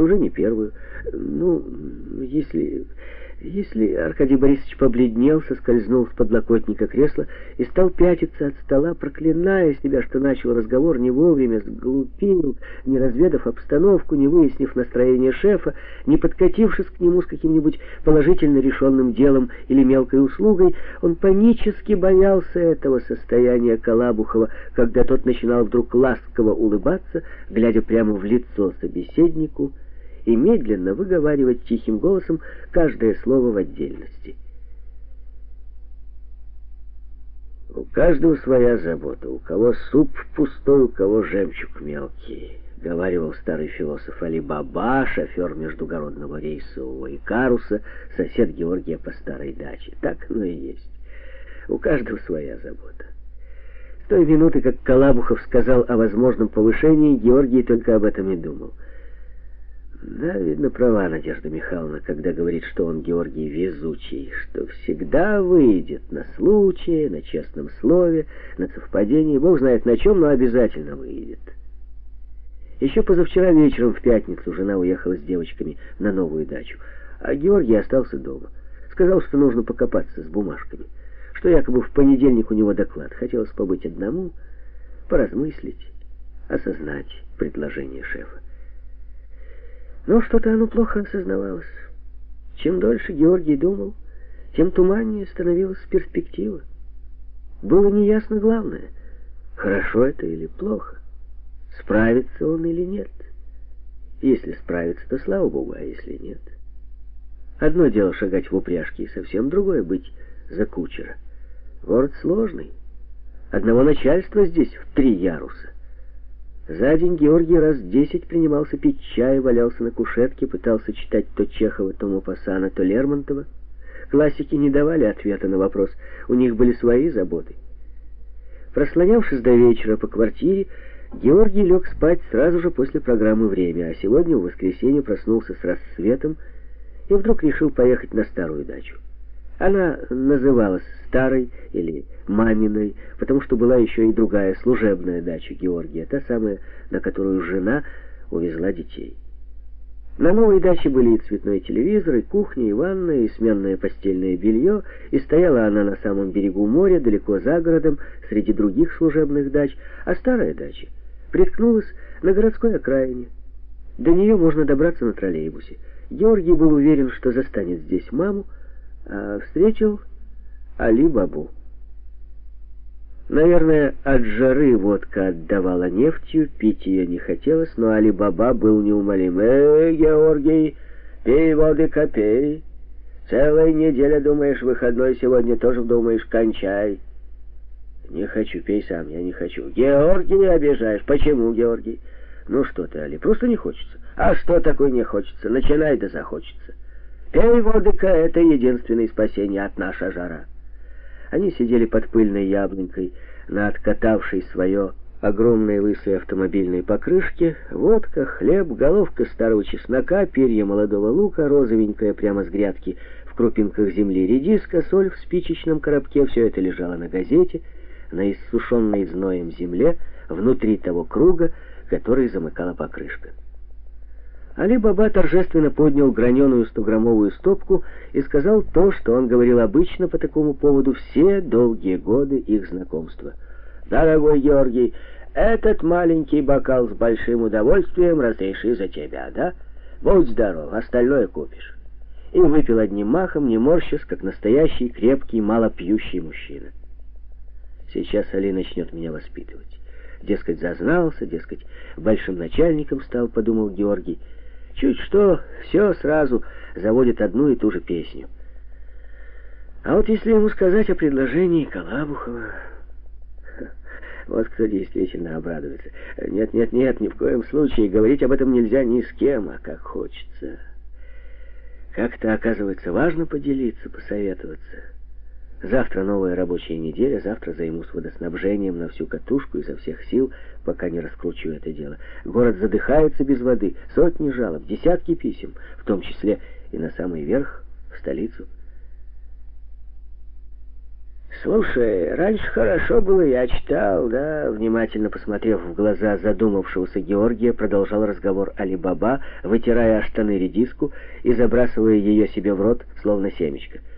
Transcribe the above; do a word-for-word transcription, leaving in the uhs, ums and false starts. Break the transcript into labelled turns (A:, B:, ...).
A: уже не первую. Ну, если... Если Аркадий Борисович побледнел, соскользнул с подлокотника кресла и стал пятиться от стола, проклиная себя, что начал разговор не вовремя, сглупил, не разведав обстановку, не выяснив настроение шефа, не подкатившись к нему с каким-нибудь положительно решенным делом или мелкой услугой, он панически боялся этого состояния Калабухова, когда тот начинал вдруг ласково улыбаться, глядя прямо в лицо собеседнику, и медленно выговаривать тихим голосом каждое слово в отдельности. «У каждого своя забота, у кого суп пустой, у кого жемчуг мелкий», — говаривал старый философ Али-Баба, шофер междугородного рейсового Икаруса, сосед Георгия по старой даче. Так оно и есть. У каждого своя забота. С той минуты, как Калабухов сказал о возможном повышении, Георгий только об этом и думал. Да, видно, права Надежда Михайловна, когда говорит, что он, Георгий, везучий, что всегда выйдет на случае, на честном слове, на совпадении, бог знает на чем, но обязательно выйдет. Еще позавчера вечером в пятницу жена уехала с девочками на новую дачу, а Георгий остался дома. Сказал, что нужно покопаться с бумажками, что якобы в понедельник у него доклад. Хотелось побыть одному, поразмыслить, осознать предложение шефа. Но что-то оно плохо осознавалось. Чем дольше Георгий думал, тем туманнее становилась перспектива. Было неясно главное, хорошо это или плохо, справится он или нет. Если справится, то слава богу, а если нет. Одно дело шагать в упряжке, и совсем другое быть за кучера. Город сложный. Одного начальства здесь в три яруса. За день Георгий раз десять принимался пить чай, валялся на кушетке, пытался читать то Чехова, то Мопассана, то Лермонтова. Классики не давали ответа на вопрос, у них были свои заботы. Прослонявшись до вечера по квартире, Георгий лег спать сразу же после программы «Время», а сегодня, в воскресенье, проснулся с рассветом и вдруг решил поехать на старую дачу. Она называлась старой или маминой, потому что была еще и другая служебная дача Георгия, та самая, на которую жена увезла детей. На новой даче были и цветной телевизор, и кухня, и ванная, и сменное постельное белье, и стояла она на самом берегу моря, далеко за городом, среди других служебных дач, а старая дача приткнулась на городской окраине. До нее можно добраться на троллейбусе. Георгий был уверен, что застанет здесь маму, а встретил Али-Бабу. Наверное, от жары водка отдавала нефтью, пить ее не хотелось, но Али-Баба был неумолим. «Эй, Георгий, пей воды-ка, пей. Целая неделя думаешь, выходной, сегодня тоже думаешь, кончай». «Не хочу, пей сам, я не хочу». «Георгий, обижаешь». «Почему, Георгий?» «Ну что ты, Али, просто не хочется». «А что такое не хочется? Начинай, да захочется. Пей воды-ка, это единственное спасение от наша жара». Они сидели под пыльной яблонькой на откатавшей свое огромной лысой автомобильной покрышке. Водка, хлеб, головка старого чеснока, перья молодого лука, розовенькая прямо с грядки в крупинках земли редиска, соль в спичечном коробке. Все это лежало на газете, на иссушенной зноем земле, внутри того круга, который замыкала покрышка. Али-Баба торжественно поднял граненую стограммовую стопку и сказал то, что он говорил обычно по такому поводу все долгие годы их знакомства. «Дорогой Георгий, этот маленький бокал с большим удовольствием разреши за тебя, да? Будь здоров, остальное купишь». И выпил одним махом, не морщась, как настоящий крепкий, малопьющий мужчина. Сейчас Али начнет меня воспитывать. Дескать, зазнался, дескать, большим начальником стал, подумал Георгий. Чуть что, все сразу заводит одну и ту же песню. А вот если ему сказать о предложении Калабухова, вот кто действительно обрадуется. Нет, нет, нет, ни в коем случае говорить об этом нельзя ни с кем, а как хочется. Как-то, оказывается, важно поделиться, посоветоваться. Завтра новая рабочая неделя, завтра займусь водоснабжением на всю катушку изо всех сил, пока не раскручу это дело. Город задыхается без воды, сотни жалоб, десятки писем, в том числе и на самый верх, в столицу. Слушай, раньше хорошо было, я читал, да?» Внимательно посмотрев в глаза задумавшегося Георгия, продолжал разговор Али-Баба, вытирая о штаны редиску и забрасывая ее себе в рот, словно семечко.